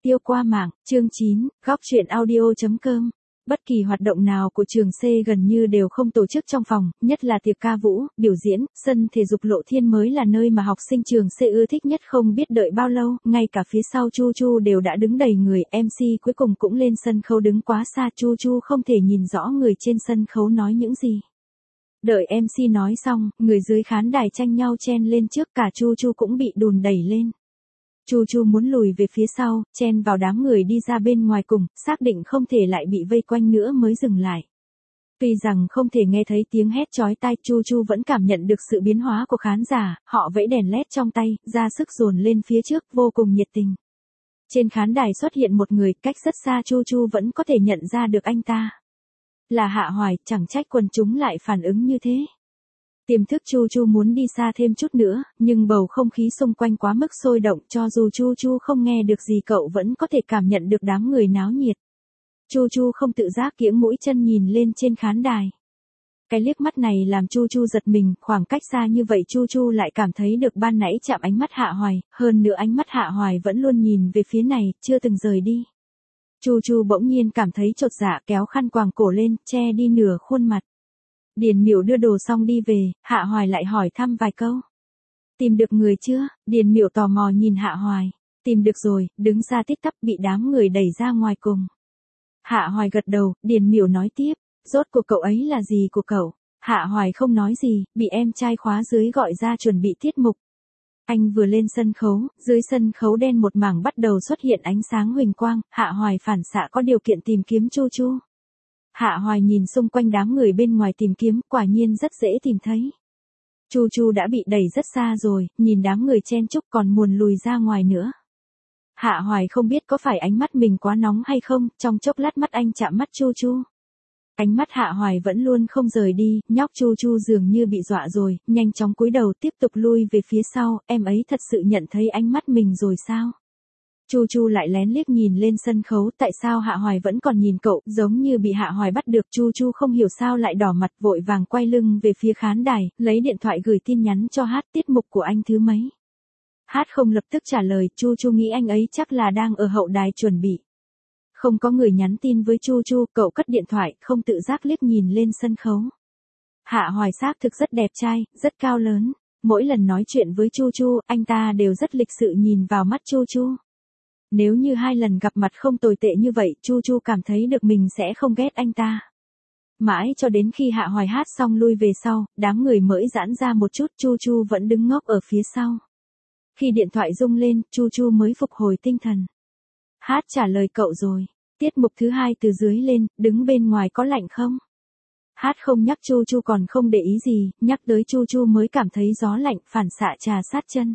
tiêu qua mạng, chương 9, góc truyện audio.com. Bất kỳ hoạt động nào của trường C gần như đều không tổ chức trong phòng, nhất là tiệc ca vũ, biểu diễn, sân thể dục Lộ Thiên mới là nơi mà học sinh trường C ưa thích nhất. Không biết đợi bao lâu, ngay cả phía sau Chu Chu đều đã đứng đầy người, MC cuối cùng cũng lên sân khấu đứng quá xa, Chu Chu không thể nhìn rõ người trên sân khấu nói những gì. Đợi MC nói xong, người dưới khán đài tranh nhau chen lên trước, cả Chu Chu cũng bị đùn đẩy lên. Chu Chu muốn lùi về phía sau, chen vào đám người đi ra bên ngoài cùng, xác định không thể lại bị vây quanh nữa mới dừng lại. Tuy rằng không thể nghe thấy tiếng hét chói tai, Chu Chu vẫn cảm nhận được sự biến hóa của khán giả, họ vẫy đèn led trong tay, ra sức dồn lên phía trước, vô cùng nhiệt tình. Trên khán đài xuất hiện một người, cách rất xa Chu Chu vẫn có thể nhận ra được anh ta. Là Hạ Hoài, chẳng trách quần chúng lại phản ứng như thế. Tiềm thức Chu Chu muốn đi xa thêm chút nữa, nhưng bầu không khí xung quanh quá mức sôi động, cho dù Chu Chu không nghe được gì cậu vẫn có thể cảm nhận được đám người náo nhiệt. Chu Chu không tự giác kiễng mũi chân nhìn lên trên khán đài. Cái liếc mắt này làm Chu Chu giật mình, khoảng cách xa như vậy Chu Chu lại cảm thấy được ban nãy chạm ánh mắt Hạ Hoài, hơn nữa ánh mắt Hạ Hoài vẫn luôn nhìn về phía này, chưa từng rời đi. Chu Chu bỗng nhiên cảm thấy chột dạ, kéo khăn quàng cổ lên, che đi nửa khuôn mặt. Điền Miểu đưa đồ xong đi về, Hạ Hoài lại hỏi thăm vài câu. Tìm được người chưa? Điền Miểu tò mò nhìn Hạ Hoài. Tìm được rồi, đứng ra tít tắp bị đám người đẩy ra ngoài cùng. Hạ Hoài gật đầu, Điền Miểu nói tiếp, rốt cuộc cậu ấy là gì của cậu? Hạ Hoài không nói gì, bị em trai khóa dưới gọi ra chuẩn bị tiết mục. Anh vừa lên sân khấu, dưới sân khấu đen một mảng bắt đầu xuất hiện ánh sáng huỳnh quang, Hạ Hoài phản xạ có điều kiện tìm kiếm Chu Chu. Hạ Hoài nhìn xung quanh đám người bên ngoài tìm kiếm, quả nhiên rất dễ tìm thấy. Chu Chu đã bị đẩy rất xa rồi, nhìn đám người chen chúc còn muốn lùi ra ngoài nữa. Hạ Hoài không biết có phải ánh mắt mình quá nóng hay không, trong chốc lát mắt anh chạm mắt Chu Chu. Ánh mắt Hạ Hoài vẫn luôn không rời đi, nhóc Chu Chu dường như bị dọa rồi, nhanh chóng cúi đầu tiếp tục lui về phía sau, em ấy thật sự nhận thấy ánh mắt mình rồi sao? Chu Chu lại lén liếc nhìn lên sân khấu, tại sao Hạ Hoài vẫn còn nhìn cậu, giống như bị Hạ Hoài bắt được. Chu Chu không hiểu sao lại đỏ mặt, vội vàng quay lưng về phía khán đài, lấy điện thoại gửi tin nhắn cho Hát, tiết mục của anh thứ mấy. Hát không lập tức trả lời, Chu Chu nghĩ anh ấy chắc là đang ở hậu đài chuẩn bị. Không có người nhắn tin với Chu Chu, cậu cất điện thoại, không tự giác liếc nhìn lên sân khấu. Hạ Hoài xác thực rất đẹp trai, rất cao lớn, mỗi lần nói chuyện với Chu Chu, anh ta đều rất lịch sự nhìn vào mắt Chu Chu. Nếu như hai lần gặp mặt không tồi tệ như vậy, Chu Chu cảm thấy được mình sẽ không ghét anh ta. Mãi cho đến khi Hạ Hoài hát xong lui về sau, đám người mới giãn ra một chút, Chu Chu vẫn đứng ngốc ở phía sau. Khi điện thoại rung lên, Chu Chu mới phục hồi tinh thần. Hát trả lời cậu rồi. Tiết mục thứ 2 từ dưới lên, đứng bên ngoài có lạnh không? Hát không nhắc Chu Chu còn không để ý gì, nhắc tới Chu Chu mới cảm thấy gió lạnh, phản xạ trà sát chân.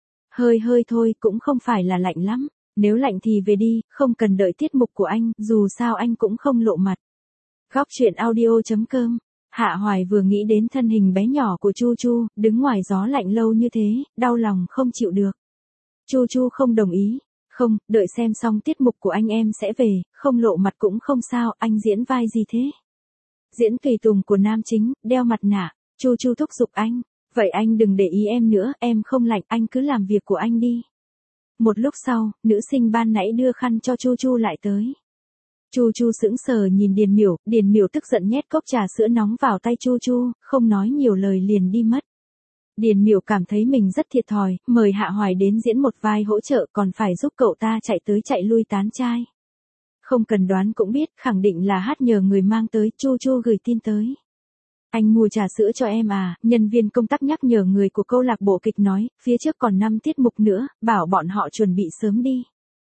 Hơi hơi thôi, cũng không phải là lạnh lắm. Nếu lạnh thì về đi, không cần đợi tiết mục của anh, dù sao anh cũng không lộ mặt. Góc truyện audio.com. Hạ Hoài vừa nghĩ đến thân hình bé nhỏ của Chu Chu, đứng ngoài gió lạnh lâu như thế, đau lòng không chịu được. Chu Chu không đồng ý. Không, đợi xem xong tiết mục của anh em sẽ về, không lộ mặt cũng không sao, anh diễn vai gì thế? Diễn tùy tùng của nam chính, đeo mặt nạ. Chu Chu thúc giục anh. Vậy anh đừng để ý em nữa, em không lạnh, anh cứ làm việc của anh đi. Một lúc sau, nữ sinh ban nãy đưa khăn cho Chu Chu lại tới. Chu Chu sững sờ nhìn Điền Miểu tức giận nhét cốc trà sữa nóng vào tay Chu Chu, không nói nhiều lời liền đi mất. Điền Miểu cảm thấy mình rất thiệt thòi, mời Hạ Hoài đến diễn một vai hỗ trợ còn phải giúp cậu ta chạy tới chạy lui tán trai. Không cần đoán cũng biết, khẳng định là Hát nhờ người mang tới, Chu Chu gửi tin tới. Anh mua trà sữa cho em à, nhân viên công tác nhắc nhở người của câu lạc bộ kịch nói, phía trước còn 5 tiết mục nữa, bảo bọn họ chuẩn bị sớm đi.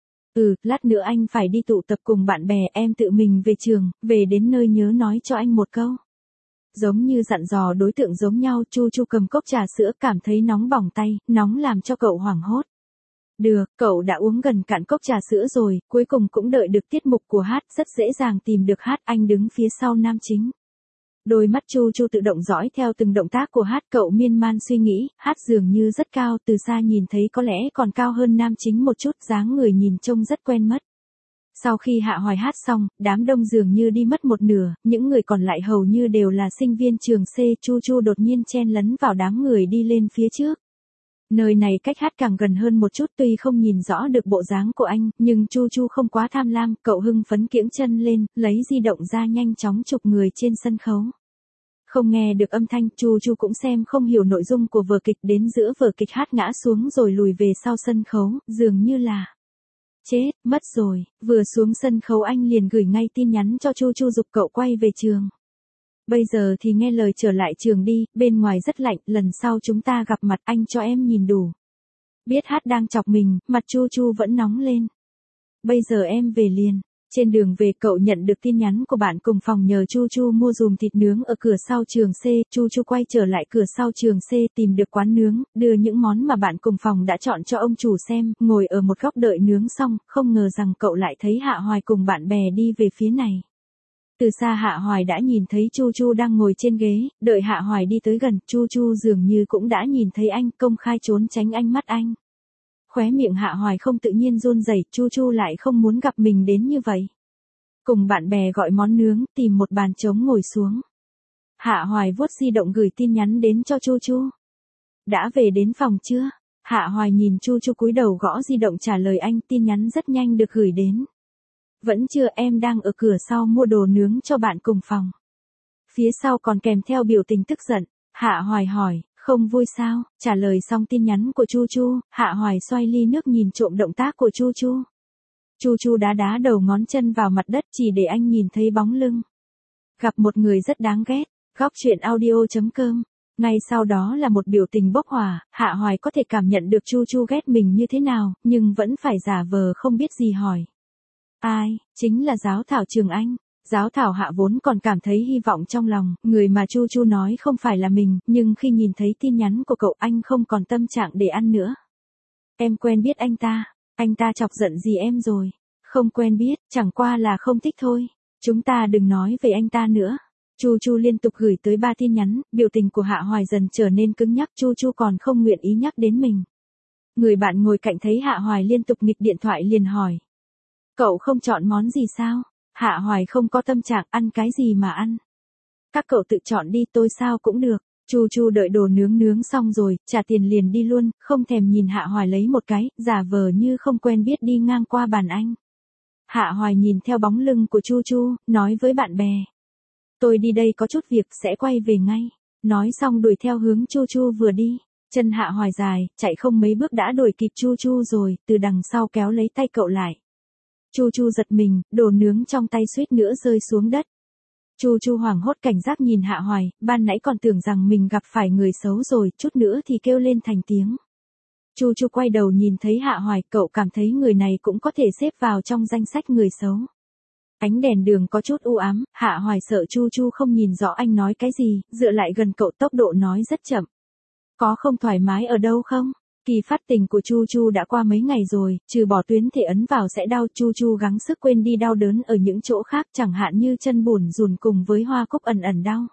Lát nữa anh phải đi tụ tập cùng bạn bè, em tự mình về trường, về đến nơi nhớ nói cho anh một câu. Giống như dặn dò đối tượng giống nhau, Chu Chu cầm cốc trà sữa cảm thấy nóng bỏng tay, nóng làm cho cậu hoảng hốt. Được, cậu đã uống gần cạn cốc trà sữa rồi, cuối cùng cũng đợi được tiết mục của Hát, rất dễ dàng tìm được Hát, anh đứng phía sau nam chính. Đôi mắt Chu Chu tự động dõi theo từng động tác của Hát, cậu miên man suy nghĩ, Hát dường như rất cao, từ xa nhìn thấy có lẽ còn cao hơn nam chính một chút, dáng người nhìn trông rất quen mắt. Sau khi Hạ Hoài hát xong, đám đông dường như đi mất một nửa, những người còn lại hầu như đều là sinh viên trường C. Chu Chu đột nhiên chen lấn vào đám người đi lên phía trước. Nơi này cách hát càng gần hơn một chút, tuy không nhìn rõ được bộ dáng của anh, nhưng Chu Chu không quá tham lam, cậu hưng phấn kiễng chân lên, lấy di động ra nhanh chóng chụp người trên sân khấu. Không nghe được âm thanh, Chu Chu cũng xem không hiểu nội dung của vở kịch, đến giữa vở kịch hát ngã xuống rồi lùi về sau sân khấu, dường như là chết, mất rồi. Vừa xuống sân khấu anh liền gửi ngay tin nhắn cho Chu Chu giục cậu quay về trường. Bây giờ thì nghe lời trở lại trường đi, bên ngoài rất lạnh, lần sau chúng ta gặp mặt anh cho em nhìn đủ. Biết hát đang chọc mình, mặt Chu Chu vẫn nóng lên. Bây giờ em về liền. Trên đường về cậu nhận được tin nhắn của bạn cùng phòng nhờ Chu Chu mua dùm thịt nướng ở cửa sau trường C. Chu Chu quay trở lại cửa sau trường C tìm được quán nướng, đưa những món mà bạn cùng phòng đã chọn cho ông chủ xem, ngồi ở một góc đợi nướng xong, không ngờ rằng cậu lại thấy Hạ Hoài cùng bạn bè đi về phía này. Từ xa Hạ Hoài đã nhìn thấy Chu Chu đang ngồi trên ghế, đợi Hạ Hoài đi tới gần, Chu Chu dường như cũng đã nhìn thấy anh, công khai trốn tránh ánh mắt anh. Khóe miệng Hạ Hoài không tự nhiên run rẩy, Chu Chu lại không muốn gặp mình đến như vậy. Cùng bạn bè gọi món nướng, tìm một bàn trống ngồi xuống. Hạ Hoài vuốt di động gửi tin nhắn đến cho Chu Chu. Đã về đến phòng chưa? Hạ Hoài nhìn Chu Chu cúi đầu gõ di động trả lời anh, tin nhắn rất nhanh được gửi đến. Vẫn chưa, em đang ở cửa sau mua đồ nướng cho bạn cùng phòng. Phía sau còn kèm theo biểu tình tức giận. Hạ Hoài hỏi, không vui sao? Trả lời xong tin nhắn của Chu Chu, Hạ Hoài xoay ly nước nhìn trộm động tác của Chu Chu. Chu Chu đá đá đầu ngón chân vào mặt đất chỉ để anh nhìn thấy bóng lưng. Gặp một người rất đáng ghét. Góc truyện audio.com. Ngay sau đó là một biểu tình bốc hỏa, Hạ Hoài có thể cảm nhận được Chu Chu ghét mình như thế nào, nhưng vẫn phải giả vờ không biết gì hỏi. Ai? Chính là Giáo Thảo Trường Anh. Giáo Thảo Hạ vốn còn cảm thấy hy vọng trong lòng, người mà Chu Chu nói không phải là mình, nhưng khi nhìn thấy tin nhắn của cậu anh không còn tâm trạng để ăn nữa. Em quen biết anh ta chọc giận gì em rồi? Không quen biết, chẳng qua là không thích thôi. Chúng ta đừng nói về anh ta nữa. Chu Chu liên tục gửi tới 3 tin nhắn, biểu tình của Hạ Hoài dần trở nên cứng nhắc, Chu Chu còn không nguyện ý nhắc đến mình. Người bạn ngồi cạnh thấy Hạ Hoài liên tục nghịch điện thoại liền hỏi. Cậu không chọn món gì sao? Hạ Hoài không có tâm trạng, ăn cái gì mà ăn. Các cậu tự chọn đi, tôi sao cũng được. Chu Chu đợi đồ nướng xong rồi, trả tiền liền đi luôn, không thèm nhìn Hạ Hoài lấy một cái, giả vờ như không quen biết đi ngang qua bàn anh. Hạ Hoài nhìn theo bóng lưng của Chu Chu, nói với bạn bè. Tôi đi đây có chút việc, sẽ quay về ngay. Nói xong đuổi theo hướng Chu Chu vừa đi. Chân Hạ Hoài dài, chạy không mấy bước đã đuổi kịp Chu Chu rồi, từ đằng sau kéo lấy tay cậu lại. Chu Chu giật mình, đồ nướng trong tay suýt nữa rơi xuống đất. Chu Chu hoảng hốt cảnh giác nhìn Hạ Hoài, ban nãy còn tưởng rằng mình gặp phải người xấu rồi, chút nữa thì kêu lên thành tiếng. Chu Chu quay đầu nhìn thấy Hạ Hoài, cậu cảm thấy người này cũng có thể xếp vào trong danh sách người xấu. Ánh đèn đường có chút u ám, Hạ Hoài sợ Chu Chu không nhìn rõ anh nói cái gì, dựa lại gần cậu, tốc độ nói rất chậm. Có không thoải mái ở đâu không? Kỳ phát tình của Chu Chu đã qua mấy ngày rồi, trừ bỏ tuyến thể ấn vào sẽ đau, Chu Chu gắng sức quên đi đau đớn ở những chỗ khác, chẳng hạn như chân bùn rùn cùng với hoa cúc ẩn ẩn đau.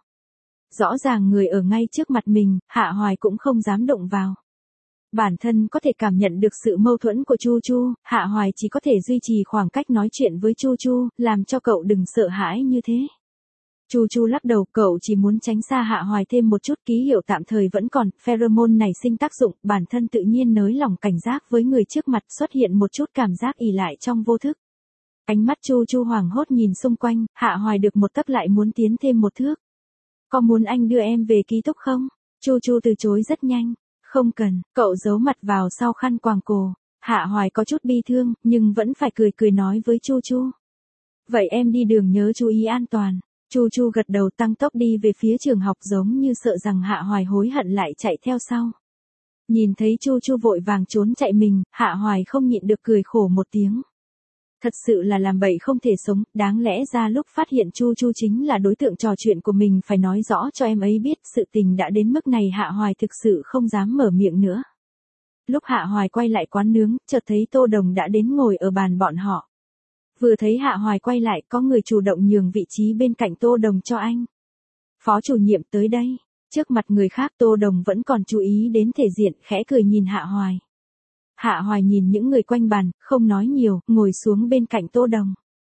Rõ ràng người ở ngay trước mặt mình, Hạ Hoài cũng không dám động vào. Bản thân có thể cảm nhận được sự mâu thuẫn của Chu Chu, Hạ Hoài chỉ có thể duy trì khoảng cách nói chuyện với Chu Chu, làm cho cậu đừng sợ hãi như thế. Chu Chu lắc đầu, cậu chỉ muốn tránh xa Hạ Hoài thêm một chút, ký hiệu tạm thời vẫn còn, pheromone này sinh tác dụng, bản thân tự nhiên nới lỏng cảnh giác với người trước mặt, xuất hiện một chút cảm giác ỷ lại trong vô thức. Ánh mắt Chu Chu hoảng hốt nhìn xung quanh, Hạ Hoài được một tấc lại muốn tiến thêm một thước. Có muốn anh đưa em về ký túc không? Chu Chu từ chối rất nhanh. Không cần, cậu giấu mặt vào sau khăn quàng cổ. Hạ Hoài có chút bi thương, nhưng vẫn phải cười nói với Chu Chu. Vậy em đi đường nhớ chú ý an toàn. Chu Chu gật đầu tăng tốc đi về phía trường học giống như sợ rằng Hạ Hoài hối hận lại chạy theo sau. Nhìn thấy Chu Chu vội vàng trốn chạy mình, Hạ Hoài không nhịn được cười khổ một tiếng. Thật sự là làm bậy không thể sống, đáng lẽ ra lúc phát hiện Chu Chu chính là đối tượng trò chuyện của mình phải nói rõ cho em ấy biết, sự tình đã đến mức này Hạ Hoài thực sự không dám mở miệng nữa. Lúc Hạ Hoài quay lại quán nướng, chợt thấy Tô Đồng đã đến ngồi ở bàn bọn họ. Vừa thấy Hạ Hoài quay lại, có người chủ động nhường vị trí bên cạnh Tô Đồng cho anh. Phó chủ nhiệm tới đây. Trước mặt người khác Tô Đồng vẫn còn chú ý đến thể diện, khẽ cười nhìn Hạ Hoài. Hạ Hoài nhìn những người quanh bàn, không nói nhiều, ngồi xuống bên cạnh Tô Đồng.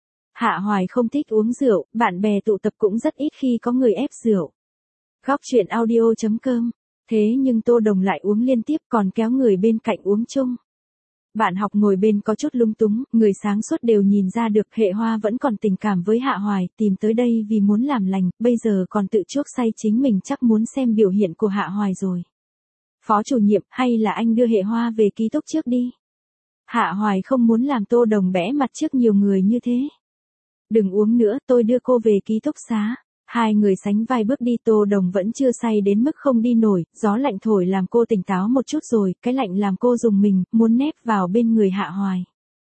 Hạ Hoài không thích uống rượu, bạn bè tụ tập cũng rất ít khi có người ép rượu. Góc truyện audio.com Thế nhưng Tô Đồng lại uống liên tiếp còn kéo người bên cạnh uống chung. Bạn học ngồi bên có chút lung túng, người sáng suốt đều nhìn ra được Hệ Hoa vẫn còn tình cảm với Hạ Hoài, tìm tới đây vì muốn làm lành, bây giờ còn tự chuốc say chính mình chắc muốn xem biểu hiện của Hạ Hoài rồi. Phó chủ nhiệm, hay là anh đưa Hệ Hoa về ký túc trước đi. Hạ Hoài không muốn làm Tô Đồng bẽ mặt trước nhiều người như thế. Đừng uống nữa, tôi đưa cô về ký túc xá. Hai người sánh vai bước đi, Tô Đồng vẫn chưa say đến mức không đi nổi, gió lạnh thổi làm cô tỉnh táo một chút rồi, cái lạnh làm cô rùng mình, muốn nép vào bên người Hạ Hoài.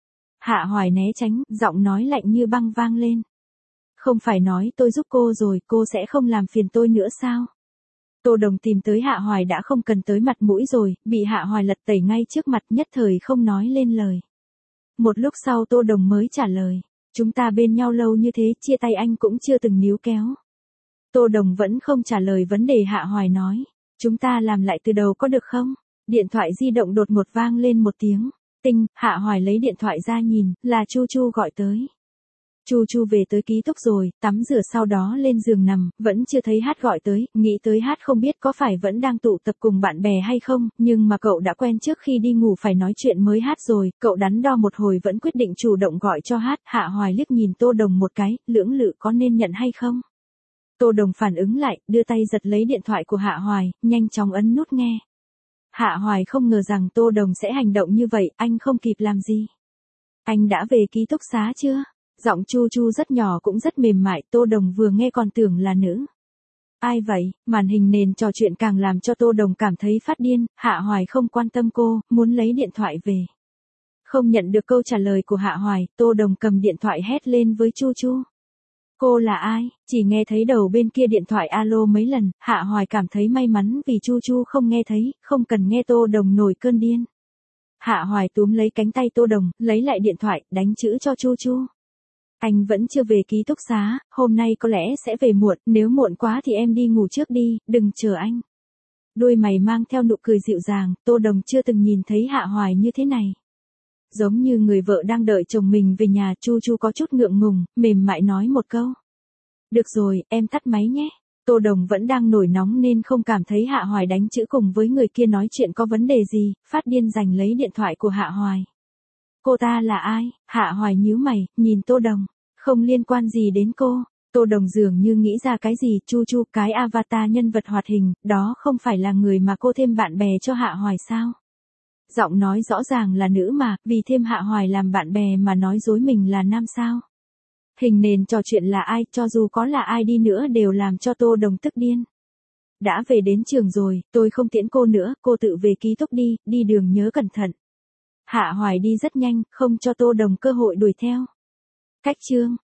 Hạ Hoài né tránh, giọng nói lạnh như băng vang lên. Không phải nói tôi giúp cô rồi, cô sẽ không làm phiền tôi nữa sao? Tô Đồng tìm tới Hạ Hoài đã không cần tới mặt mũi rồi, bị Hạ Hoài lật tẩy ngay trước mặt, nhất thời không nói lên lời. Một lúc sau Tô Đồng mới trả lời, chúng ta bên nhau lâu như thế, chia tay anh cũng chưa từng níu kéo. Tô Đồng vẫn không trả lời vấn đề Hạ Hoài nói, chúng ta làm lại từ đầu có được không? Điện thoại di động đột ngột vang lên một tiếng, tinh, Hạ Hoài lấy điện thoại ra nhìn, là Chu Chu gọi tới. Chu Chu về tới ký túc rồi, tắm rửa sau đó lên giường nằm, vẫn chưa thấy Hát gọi tới, nghĩ tới Hát không biết có phải vẫn đang tụ tập cùng bạn bè hay không, nhưng mà cậu đã quen trước khi đi ngủ phải nói chuyện mới Hát rồi, cậu đắn đo một hồi vẫn quyết định chủ động gọi cho Hát. Hạ Hoài liếc nhìn Tô Đồng một cái, lưỡng lự có nên nhận hay không? Tô Đồng phản ứng lại, đưa tay giật lấy điện thoại của Hạ Hoài, nhanh chóng ấn nút nghe. Hạ Hoài không ngờ rằng Tô Đồng sẽ hành động như vậy, anh không kịp làm gì. Anh đã về ký túc xá chưa? Giọng Chu Chu rất nhỏ cũng rất mềm mại, Tô Đồng vừa nghe còn tưởng là nữ. Ai vậy? Màn hình nền trò chuyện càng làm cho Tô Đồng cảm thấy phát điên, Hạ Hoài không quan tâm cô, muốn lấy điện thoại về. Không nhận được câu trả lời của Hạ Hoài, Tô Đồng cầm điện thoại hét lên với Chu Chu. Cô là ai? Chỉ nghe thấy đầu bên kia điện thoại alo mấy lần, Hạ Hoài cảm thấy may mắn vì Chu Chu không nghe thấy, không cần nghe Tô Đồng nổi cơn điên. Hạ Hoài túm lấy cánh tay Tô Đồng, lấy lại điện thoại, đánh chữ cho Chu Chu. Anh vẫn chưa về ký túc xá, hôm nay có lẽ sẽ về muộn, nếu muộn quá thì em đi ngủ trước đi, đừng chờ anh. Đôi mày mang theo nụ cười dịu dàng, Tô Đồng chưa từng nhìn thấy Hạ Hoài như thế này. Giống như người vợ đang đợi chồng mình về nhà, Chu Chu có chút ngượng ngùng, mềm mại nói một câu. Được rồi, em tắt máy nhé. Tô Đồng vẫn đang nổi nóng nên không cảm thấy Hạ Hoài đánh chữ cùng với người kia nói chuyện có vấn đề gì, phát điên giành lấy điện thoại của Hạ Hoài. Cô ta là ai? Hạ Hoài nhíu mày, nhìn Tô Đồng. Không liên quan gì đến cô. Tô Đồng dường như nghĩ ra cái gì, Chu Chu, cái avatar nhân vật hoạt hình, đó không phải là người mà cô thêm bạn bè cho Hạ Hoài sao? Giọng nói rõ ràng là nữ mà, vì thêm Hạ Hoài làm bạn bè mà nói dối mình là nam sao? Hình nền trò chuyện là ai, cho dù có là ai đi nữa đều làm cho Tô Đồng tức điên. Đã về đến trường rồi, tôi không tiễn cô nữa, cô tự về ký túc đi, đi đường nhớ cẩn thận. Hạ Hoài đi rất nhanh, không cho Tô Đồng cơ hội đuổi theo. Cách chương